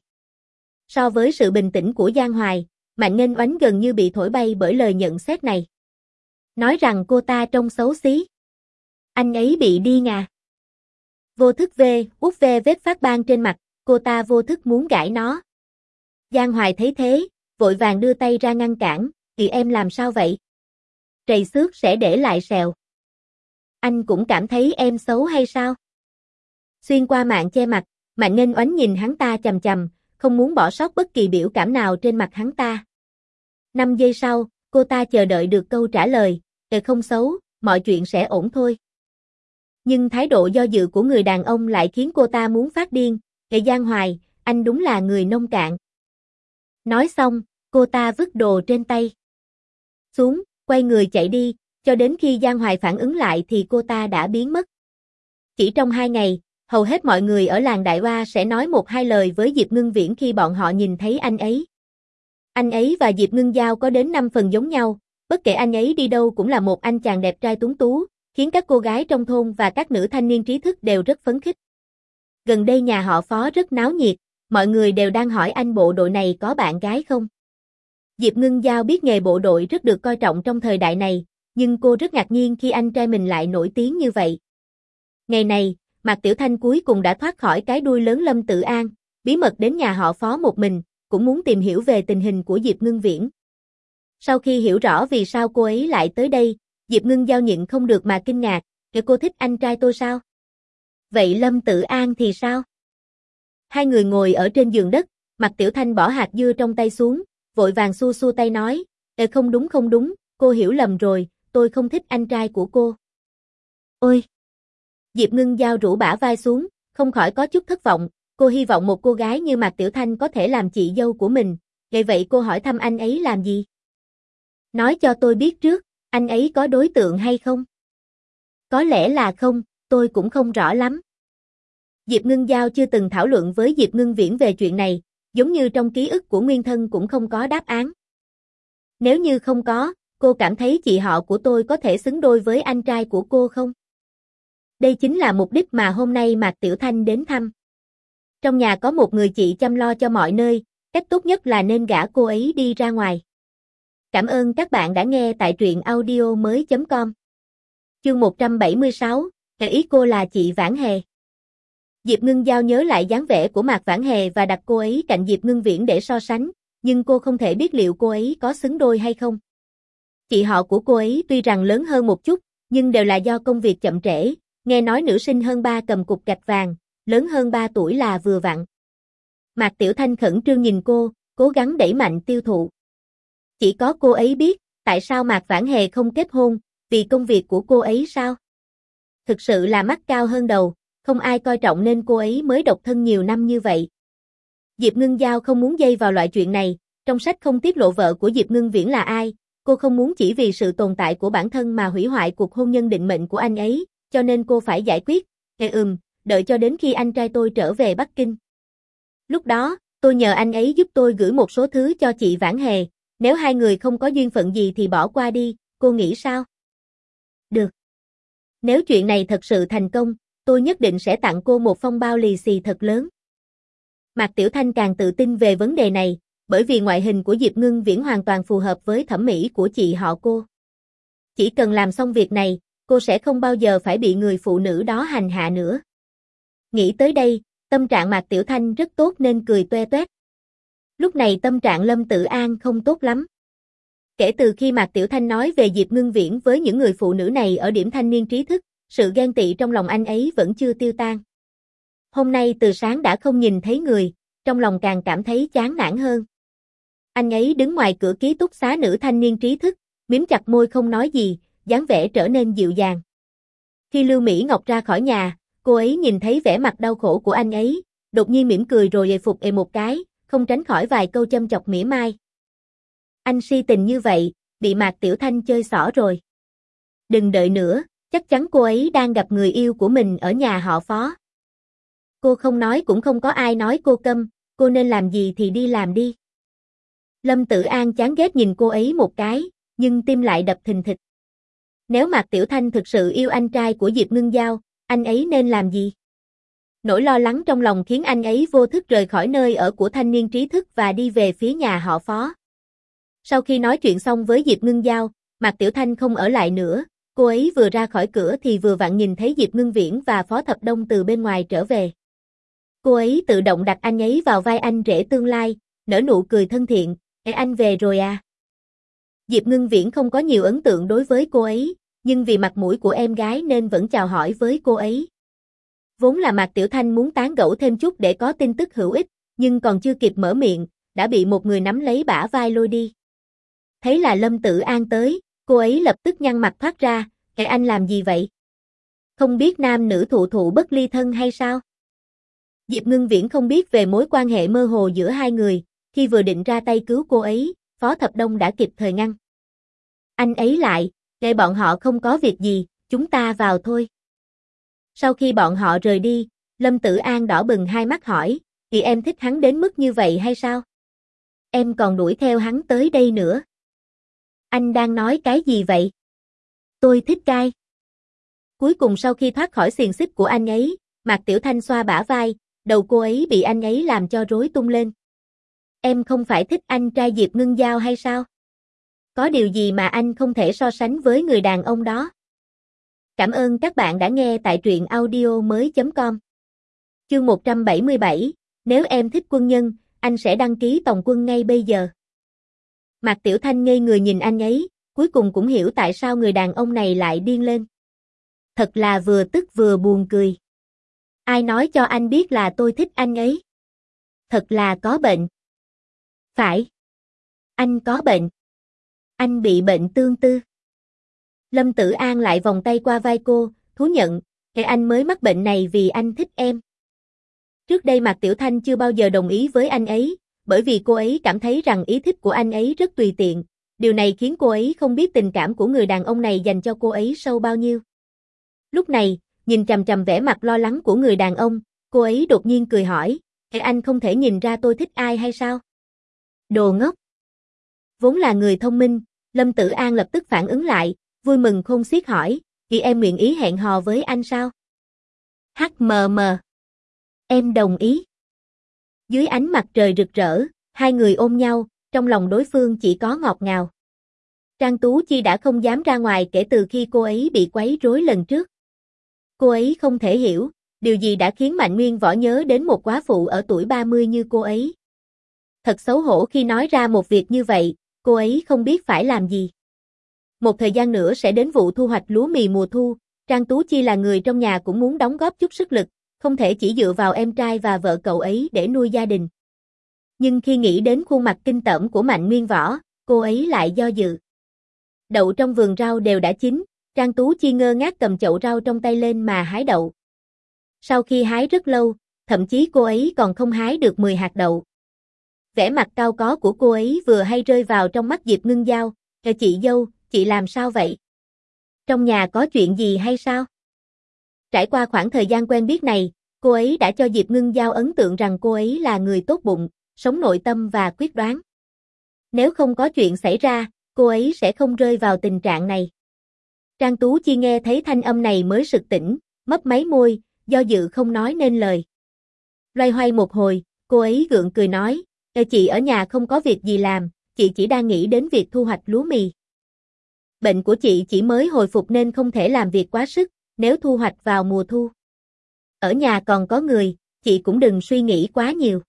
So với sự bình tĩnh của Giang Hoài, Mạnh Nghênh Oánh gần như bị thổi bay bởi lời nhận xét này. Nói rằng cô ta trông xấu xí. Anh ấy bị điên à. Vô thức về, út ve vết phát ban trên mặt, cô ta vô thức muốn gãi nó. Giang Hoài thấy thế, vội vàng đưa tay ra ngăn cản, thì em làm sao vậy? Trầy xước sẽ để lại sẹo. Anh cũng cảm thấy em xấu hay sao? Xuyên qua màn che mặt, Mạnh Nghênh Oánh nhìn hắn ta chằm chằm, không muốn bỏ sót bất kỳ biểu cảm nào trên mặt hắn ta. Năm giây sau, cô ta chờ đợi được câu trả lời, "Ờ không xấu, mọi chuyện sẽ ổn thôi." Nhưng thái độ do dự của người đàn ông lại khiến cô ta muốn phát điên, "Ờ Giang Hoài, anh đúng là người nông cạn." Nói xong, cô ta vứt đồ trên tay xuống, quay người chạy đi, cho đến khi Giang Hoài phản ứng lại thì cô ta đã biến mất. Chỉ trong hai ngày, hầu hết mọi người ở làng Đại Oa sẽ nói một hai lời với Diệp Ngưng Viễn khi bọn họ nhìn thấy anh ấy. Anh ấy và Diệp Ngưng Giao có đến năm phần giống nhau, bất kể anh ấy đi đâu cũng là một anh chàng đẹp trai tuấn tú, khiến các cô gái trong thôn và các nữ thanh niên trí thức đều rất phấn khích. Gần đây nhà họ Phó rất náo nhiệt, mọi người đều đang hỏi anh bộ đội này có bạn gái không. Diệp Ngưng Giao biết nghề bộ đội rất được coi trọng trong thời đại này, nhưng cô rất ngạc nhiên khi anh trai mình lại nổi tiếng như vậy. Ngày này, Mạc Tiểu Thanh cuối cùng đã thoát khỏi cái đuôi lớn Lâm Tự An, bí mật đến nhà họ Phó một mình, cũng muốn tìm hiểu về tình hình của Diệp Ngưng Viễn. Sau khi hiểu rõ vì sao cô ấy lại tới đây, Diệp Ngưng Giao nhịn không được mà kinh ngạc, "Kìa cô thích anh trai tôi sao? Vậy Lâm Tự An thì sao?" Hai người ngồi ở trên giường đất, Mạc Tiểu Thanh bỏ hạt dưa trong tay xuống, vội vàng xua xua tay nói, "Ê không đúng không đúng, cô hiểu lầm rồi, tôi không thích anh trai của cô." "Ôi!" Diệp Ngưng Giao rũ bả vai xuống, không khỏi có chút thất vọng, cô hy vọng một cô gái như Mạc Tiểu Thanh có thể làm chị dâu của mình, vậy vậy cô hỏi thăm anh ấy làm gì? Nói cho tôi biết trước, anh ấy có đối tượng hay không? Có lẽ là không, tôi cũng không rõ lắm. Diệp Ngưng Giao chưa từng thảo luận với Diệp Ngưng Viễn về chuyện này, giống như trong ký ức của nguyên thân cũng không có đáp án. Nếu như không có, cô cảm thấy chị họ của tôi có thể xứng đôi với anh trai của cô không? Đây chính là mục đích mà hôm nay Mạc Tiểu Thanh đến thăm. Trong nhà có một người chị chăm lo cho mọi nơi, cách tốt nhất là nên gả cô ấy đi ra ngoài. Cảm ơn các bạn đã nghe tại truyện audio mới chấm com. Chương một trăm bảy mươi sáu, ý cô là chị Vãn Hề. Diệp Ngưng Giao nhớ lại dáng vẻ của Mạc Vãn Hề và đặt cô ấy cạnh Diệp Ngưng Viễn để so sánh, nhưng cô không thể biết liệu cô ấy có xứng đôi hay không. Chị họ của cô ấy tuy rằng lớn hơn một chút, nhưng đều là do công việc chậm trễ, nghe nói nữ sinh hơn ba cầm cục gạch vàng, lớn hơn ba tuổi là vừa vặn. Mạc Tiểu Thanh khẩn trương nhìn cô, cố gắng đẩy mạnh tiêu thụ. Chỉ có cô ấy biết, tại sao Mạc Vãn Hề không kết hôn, vì công việc của cô ấy sao? Thực sự là mắt cao hơn đầu, không ai coi trọng nên cô ấy mới độc thân nhiều năm như vậy. Diệp Ngưng Giao không muốn dây vào loại chuyện này, trong sách không tiết lộ vợ của Diệp Ngưng Viễn là ai, cô không muốn chỉ vì sự tồn tại của bản thân mà hủy hoại cuộc hôn nhân định mệnh của anh ấy, cho nên cô phải giải quyết, Ê ừm, đợi cho đến khi anh trai tôi trở về Bắc Kinh. Lúc đó, tôi nhờ anh ấy giúp tôi gửi một số thứ cho chị Vãn Hề, nếu hai người không có duyên phận gì thì bỏ qua đi, cô nghĩ sao? Được. Nếu chuyện này thật sự thành công, tôi nhất định sẽ tặng cô một phong bao lì xì thật lớn. Mạc Tiểu Thanh càng tự tin về vấn đề này, bởi vì ngoại hình của Diệp Ngưng Viễn hoàn toàn phù hợp với thẩm mỹ của chị họ cô. Chỉ cần làm xong việc này, cô sẽ không bao giờ phải bị người phụ nữ đó hành hạ nữa. Nghĩ tới đây, tâm trạng Mạc Tiểu Thanh rất tốt nên cười toe toét. Lúc này tâm trạng Lâm Tự An không tốt lắm. Kể từ khi Mạc Tiểu Thanh nói về Diệp Ngưng Viễn với những người phụ nữ này ở điểm thanh niên trí thức, sự ghen tị trong lòng anh ấy vẫn chưa tiêu tan. Hôm nay từ sáng đã không nhìn thấy người, trong lòng càng cảm thấy chán nản hơn. Anh ấy đứng ngoài cửa ký túc xá nữ thanh niên trí thức, mím chặt môi không nói gì, dáng vẻ trở nên dịu dàng. Khi Lưu Mỹ Ngọc ra khỏi nhà, cô ấy nhìn thấy vẻ mặt đau khổ của anh ấy, đột nhiên mỉm cười rồi phục ề một cái, không tránh khỏi vài câu châm chọc mỉa mai. Anh si tình như vậy, bị Mạc Tiểu Thanh chơi xỏ rồi. Đừng đợi nữa, chắc chắn cô ấy đang gặp người yêu của mình ở nhà họ Phó. Cô không nói cũng không có ai nói cô câm, cô nên làm gì thì đi làm đi. Lâm Tử An chán ghét nhìn cô ấy một cái, nhưng tim lại đập thình thịch. Nếu Mạc Tiểu Thanh thực sự yêu anh trai của Diệp Ngưng Giao, anh ấy nên làm gì? Nỗi lo lắng trong lòng khiến anh ấy vô thức rời khỏi nơi ở của thanh niên trí thức và đi về phía nhà họ Phó. Sau khi nói chuyện xong với Diệp Ngưng Giao, Mạc Tiểu Thanh không ở lại nữa, cô ấy vừa ra khỏi cửa thì vừa vặn nhìn thấy Diệp Ngưng Viễn và Phó Thập Đông từ bên ngoài trở về. Cô ấy tự động đặt anh ấy vào vai anh rể tương lai, nở nụ cười thân thiện, "Ê, anh về rồi à?" Diệp Ngưng Viễn không có nhiều ấn tượng đối với cô ấy, nhưng vì mặt mũi của em gái nên vẫn chào hỏi với cô ấy. Vốn là Mạc Tiểu Thanh muốn tán gẫu thêm chút để có tin tức hữu ích, nhưng còn chưa kịp mở miệng, đã bị một người nắm lấy bả vai lôi đi. Thấy là Lâm Tử An tới, cô ấy lập tức nhăn mặt thoát ra, "Ê, anh làm gì vậy? Không biết nam nữ thụ thụ bất ly thân hay sao?" Diệp Ngưng Viễn không biết về mối quan hệ mơ hồ giữa hai người, khi vừa định ra tay cứu cô ấy, Phó Thập Đông đã kịp thời ngăn. Anh ấy lại, "Để bọn họ không có việc gì, chúng ta vào thôi." Sau khi bọn họ rời đi, Lâm Tử An đỏ bừng hai mắt hỏi, "Thì em thích hắn đến mức như vậy hay sao? Em còn đuổi theo hắn tới đây nữa." "Anh đang nói cái gì vậy?" "Tôi thích trai." Cuối cùng sau khi thoát khỏi xiềng xích của anh ấy, Mạc Tiểu Thanh xoa bả vai, đầu cô ấy bị anh ấy làm cho rối tung lên. "Em không phải thích anh trai Diệp Ngưng Giao hay sao? Có điều gì mà anh không thể so sánh với người đàn ông đó?" Cảm ơn các bạn đã nghe tại truyện audio mới chấm com. Chương một trăm bảy mươi bảy, nếu em thích quân nhân, anh sẽ đăng ký tòng quân ngay bây giờ. Mạc Tiểu Thanh ngây người nhìn anh ấy, cuối cùng cũng hiểu tại sao người đàn ông này lại điên lên. Thật là vừa tức vừa buồn cười. Ai nói cho anh biết là tôi thích anh ấy? Thật là có bệnh. Phải. Anh có bệnh. Anh bị bệnh tương tư. Lâm Tử An lại vòng tay qua vai cô, thú nhận, "Cái anh mới mắc bệnh này vì anh thích em." Trước đây Mạc Tiểu Thanh chưa bao giờ đồng ý với anh ấy, bởi vì cô ấy cảm thấy rằng ý thích của anh ấy rất tùy tiện, điều này khiến cô ấy không biết tình cảm của người đàn ông này dành cho cô ấy sâu bao nhiêu. Lúc này, nhìn chằm chằm vẻ mặt lo lắng của người đàn ông, cô ấy đột nhiên cười hỏi, "Cái anh không thể nhìn ra tôi thích ai hay sao?" Đồ ngốc. Vốn là người thông minh, Lâm Tử An lập tức phản ứng lại, vui mừng khôn xiết hỏi, "Chị em nguyện ý hẹn hò với anh sao?" hát em em. Em đồng ý. Dưới ánh mặt trời rực rỡ, hai người ôm nhau, trong lòng đối phương chỉ có ngọt ngào. Trang Tú Chi đã không dám ra ngoài kể từ khi cô ấy bị quấy rối lần trước. Cô ấy không thể hiểu, điều gì đã khiến Mạnh Nguyên Võ nhớ đến một quá phụ ở tuổi ba mươi như cô ấy. Thật xấu hổ khi nói ra một việc như vậy, cô ấy không biết phải làm gì. Một thời gian nữa sẽ đến vụ thu hoạch lúa mì mùa thu, Trang Tú Chi là người trong nhà cũng muốn đóng góp chút sức lực, không thể chỉ dựa vào em trai và vợ cậu ấy để nuôi gia đình. Nhưng khi nghĩ đến khuôn mặt kinh tởm của Mạnh Nguyên Võ, cô ấy lại do dự. Đậu trong vườn rau đều đã chín, Trang Tú Chi ngơ ngác cầm chậu rau trong tay lên mà hái đậu. Sau khi hái rất lâu, thậm chí cô ấy còn không hái được mười hạt đậu. Vẻ mặt cao có của cô ấy vừa hay rơi vào trong mắt Diệp Ngưng Giao, "Kìa chị dâu, chị làm sao vậy? Trong nhà có chuyện gì hay sao?" Trải qua khoảng thời gian quen biết này, cô ấy đã cho Diệp Ngưng Giao ấn tượng rằng cô ấy là người tốt bụng, sống nội tâm và quyết đoán. Nếu không có chuyện xảy ra, cô ấy sẽ không rơi vào tình trạng này. Trang Tú Chi nghe thấy thanh âm này mới sực tỉnh, mấp máy môi, do dự không nói nên lời. Loay hoay một hồi, cô ấy gượng cười nói, "Ê, chị ở nhà không có việc gì làm, chị chỉ đang nghĩ đến việc thu hoạch lúa mì. Bệnh của chị chỉ mới hồi phục nên không thể làm việc quá sức, nếu thu hoạch vào mùa thu. Ở nhà còn có người, chị cũng đừng suy nghĩ quá nhiều."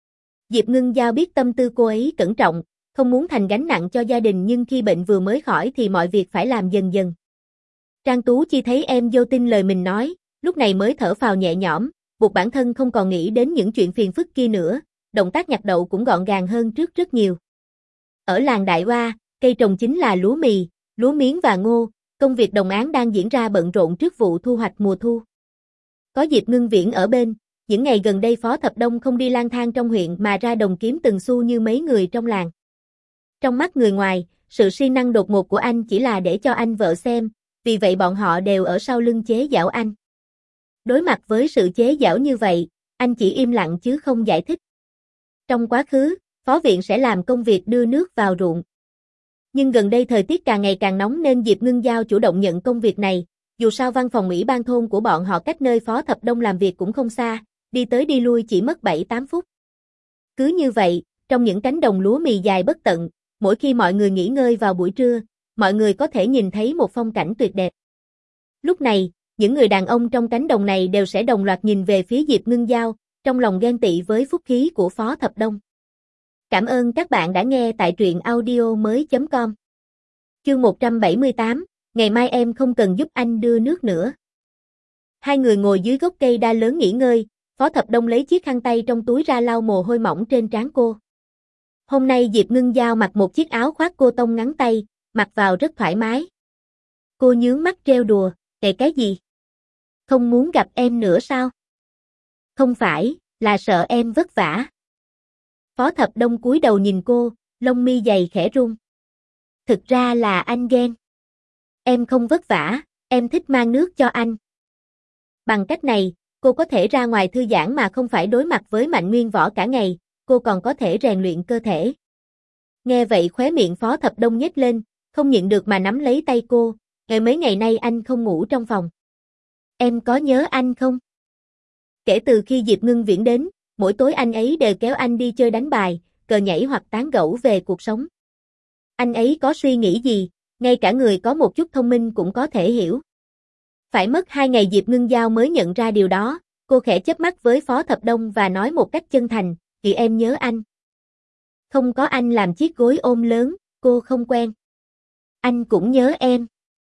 Diệp Ngưng Giao biết tâm tư cô ấy cẩn trọng, không muốn thành gánh nặng cho gia đình, nhưng khi bệnh vừa mới khỏi thì mọi việc phải làm dần dần. Trang Tú Chi thấy em dâu tin lời mình nói, lúc này mới thở phào nhẹ nhõm, buộc bản thân không còn nghĩ đến những chuyện phiền phức kia nữa, động tác nhặt đậu cũng gọn gàng hơn trước rất nhiều. Ở làng Đại Hoa, cây trồng chính là lúa mì, lúa miếng và ngô, công việc đồng áng đang diễn ra bận rộn trước vụ thu hoạch mùa thu. Có Diệp Ngưng Viễn ở bên, những ngày gần đây Phó Thập Đông không đi lang thang trong huyện mà ra đồng kiếm từng xu như mấy người trong làng. Trong mắt người ngoài, sự siêng năng đột ngột của anh chỉ là để cho anh vợ xem, vì vậy bọn họ đều ở sau lưng chế giễu anh. Đối mặt với sự chế giễu như vậy, anh chỉ im lặng chứ không giải thích. Trong quá khứ, phó viện sẽ làm công việc đưa nước vào ruộng. Nhưng gần đây thời tiết càng ngày càng nóng nên Diệp Ngưng Giao chủ động nhận công việc này, dù sao văn phòng ủy ban thôn của bọn họ cách nơi Phó Thập Đông làm việc cũng không xa, đi tới đi lui chỉ mất bảy tám phút. Cứ như vậy, trong những cánh đồng lúa mì dài bất tận, mỗi khi mọi người nghỉ ngơi vào buổi trưa, mọi người có thể nhìn thấy một phong cảnh tuyệt đẹp. Lúc này, những người đàn ông trong cánh đồng này đều sẽ đồng loạt nhìn về phía Diệp Ngưng Giao, trong lòng ghen tị với phúc khí của Phó Thập Đông. Cảm ơn các bạn đã nghe tại truyện audio mới chấm com. Chương một trăm bảy mươi tám, ngày mai em không cần giúp anh đưa nước nữa. Hai người ngồi dưới gốc cây đa lớn nghỉ ngơi, Phó Thập Đông lấy chiếc khăn tay trong túi ra lau mồ hôi mỏng trên trán cô. Hôm nay Diệp Ngưng Giao mặc một chiếc áo khoác cô tông ngắn tay, mặc vào rất thoải mái. Cô nhướng mắt trêu đùa, "Kệ cái gì? Không muốn gặp em nữa sao?" "Không phải, là sợ em vất vả." Phó Thập Đông cúi đầu nhìn cô, lông mi dày khẽ run. "Thực ra là anh ghen. Em không vất vả, em thích mang nước cho anh." Bằng cách này, cô có thể ra ngoài thư giãn mà không phải đối mặt với Mạnh Nguyên Võ cả ngày, cô còn có thể rèn luyện cơ thể. Nghe vậy khóe miệng Phó Thập Đông nhếch lên, không nhịn được mà nắm lấy tay cô, "Ngày mấy ngày nay anh không ngủ trong phòng. Em có nhớ anh không?" Kể từ khi Diệp Ngưng Viễn đến, mỗi tối anh ấy đều kéo anh đi chơi đánh bài, cờ nhảy hoặc tán gẫu về cuộc sống. Anh ấy có suy nghĩ gì, ngay cả người có một chút thông minh cũng có thể hiểu. Phải mất hai ngày Diệp Ngưng Giao mới nhận ra điều đó, cô khẽ chớp mắt với Phó Thập Đông và nói một cách chân thành, "Chị em nhớ anh. Không có anh làm chiếc gối ôm lớn, cô không quen. Anh cũng nhớ em.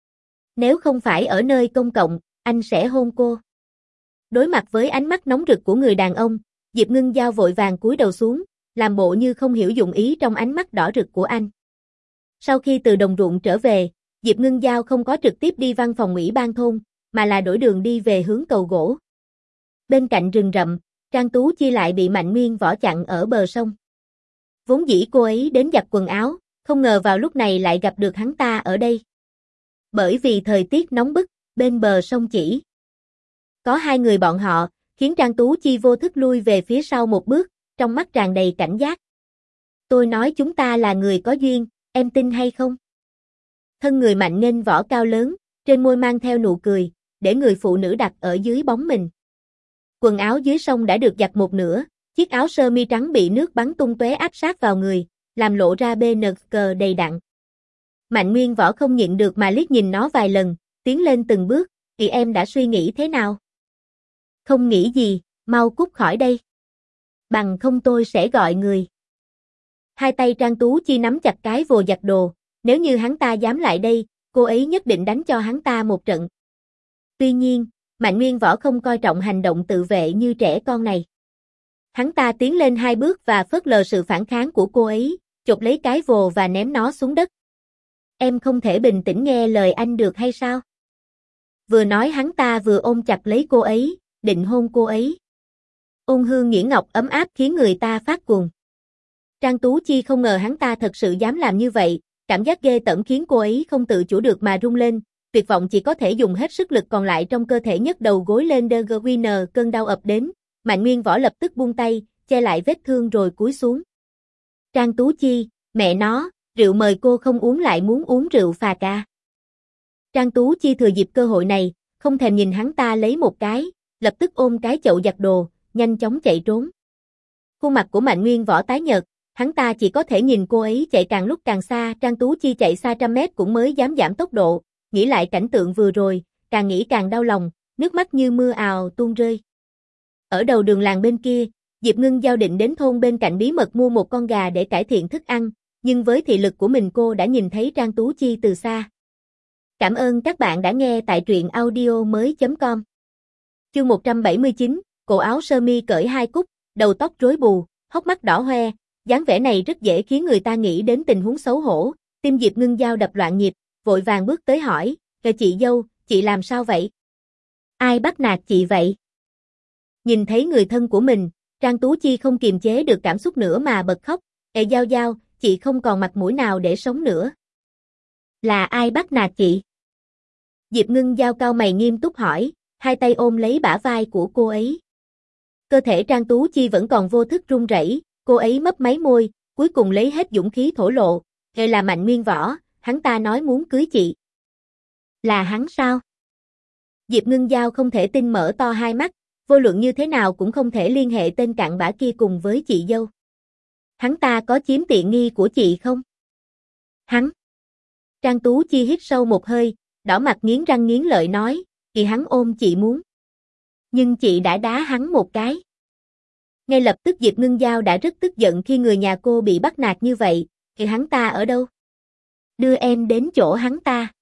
Nếu không phải ở nơi công cộng, anh sẽ hôn cô." Đối mặt với ánh mắt nóng rực của người đàn ông, Diệp Ngưng Giao vội vàng cúi đầu xuống, làm bộ như không hiểu dụng ý trong ánh mắt đỏ rực của anh. Sau khi từ đồng ruộng trở về, Diệp Ngưng Giao không có trực tiếp đi văn phòng ủy ban thôn, mà là đổi đường đi về hướng cầu gỗ. Bên cạnh rừng rậm, Trang Tú Chi lại bị Mạnh Nguyên Võ chặn ở bờ sông. Vốn dĩ cô ấy đến giặt quần áo, không ngờ vào lúc này lại gặp được hắn ta ở đây. Bởi vì thời tiết nóng bức, bên bờ sông chỉ có hai người bọn họ, khiến Trang Tú Chi vô thức lui về phía sau một bước, trong mắt tràn đầy cảnh giác. "Tôi nói chúng ta là người có duyên, em tin hay không?" Thân người Mạnh Nghênh Võ cao lớn, trên môi mang theo nụ cười, để người phụ nữ đặt ở dưới bóng mình. Quần áo dưới sông đã được giặt một nửa, chiếc áo sơ mi trắng bị nước bắn tung tóe áp sát vào người, làm lộ ra bê nờ cờ đầy đặn. Mạnh Nguyên Võ không nhịn được mà liếc nhìn nó vài lần, tiến lên từng bước, "Chị em đã suy nghĩ thế nào?" "Không nghĩ gì, mau cút khỏi đây. Bằng không tôi sẽ gọi người." Hai tay Trang Tú Chi nắm chặt cái vồ giặt đồ, nếu như hắn ta dám lại đây, cô ấy nhất định đánh cho hắn ta một trận. Tuy nhiên, Mạnh Nguyên Võ không coi trọng hành động tự vệ như trẻ con này. Hắn ta tiến lên hai bước và phớt lờ sự phản kháng của cô ấy, chộp lấy cái vồ và ném nó xuống đất. "Em không thể bình tĩnh nghe lời anh được hay sao?" Vừa nói hắn ta vừa ôm chặt lấy cô ấy, định hôn cô ấy. Ôn hương nhuyễn ngọc ấm áp khiến người ta phát cuồng. Trang Tú Chi không ngờ hắn ta thật sự dám làm như vậy, cảm giác ghê tởm khiến cô ấy không tự chủ được mà rung lên, tuyệt vọng chỉ có thể dùng hết sức lực còn lại trong cơ thể nhấc đầu gối lên The Winner, cơn đau ập đến, Mạnh Nguyên Võ lập tức buông tay, che lại vết thương rồi cúi xuống. "Trang Tú Chi, mẹ nó, rượu mời cô không uống lại muốn uống rượu phạt à?" Trang Tú Chi thừa dịp cơ hội này, không thèm nhìn hắn ta lấy một cái, lập tức ôm cái chậu giặt đồ, nhanh chóng chạy trốn. Khuôn mặt của Mạnh Nguyên Võ tái nhợt, hắn ta chỉ có thể nhìn cô ấy chạy càng lúc càng xa, Trang Tú Chi chạy xa trăm mét cũng mới dám giảm tốc độ, nghĩ lại cảnh tượng vừa rồi, càng nghĩ càng đau lòng, nước mắt như mưa ào tuôn rơi. Ở đầu đường làng bên kia, Diệp Ngưng Giao định đến thôn bên cạnh bí mật mua một con gà để cải thiện thức ăn, nhưng với thị lực của mình cô đã nhìn thấy Trang Tú Chi từ xa. Cảm ơn các bạn đã nghe tại truyện audio mới chấm com. Chương một trăm bảy mươi chín, cổ áo sơ mi cởi hai cúc, đầu tóc rối bù, hốc mắt đỏ hoe, dáng vẻ này rất dễ khiến người ta nghĩ đến tình huống xấu hổ. Tim Diệp Ngưng Giao đập loạn nhịp, vội vàng bước tới hỏi, "Kìa chị dâu, chị làm sao vậy? Ai bắt nạt chị vậy?" Nhìn thấy người thân của mình, Trang Tú Chi không kiềm chế được cảm xúc nữa mà bật khóc, "Ê Giao Giao, chị không còn mặt mũi nào để sống nữa." "Là ai bắt nạt chị?" Diệp Ngưng Giao cau mày nghiêm túc hỏi, hai tay ôm lấy bả vai của cô ấy. Cơ thể Trang Tú Chi vẫn còn vô thức run rẩy, cô ấy mấp máy môi, cuối cùng lấy hết dũng khí thổ lộ, "Ê là Mạnh Nguyên Võ, hắn ta nói muốn cưới chị." "Là hắn sao?" Diệp Ngưng Giao không thể tin mở to hai mắt, vô luận như thế nào cũng không thể liên hệ tên cặn bã kia cùng với chị dâu. "Hắn ta có chiếm tiện nghi của chị không?" "Hắn." Trang Tú Chi hít sâu một hơi, đỏ mặt nghiến răng nghiến lợi nói, "Thì hắn ôm chị muốn. Nhưng chị đã đá hắn một cái." Ngay lập tức Diệp Ngưng Giao đã rất tức giận khi người nhà cô bị bắt nạt như vậy, "Thì hắn ta ở đâu? Đưa em đến chỗ hắn ta."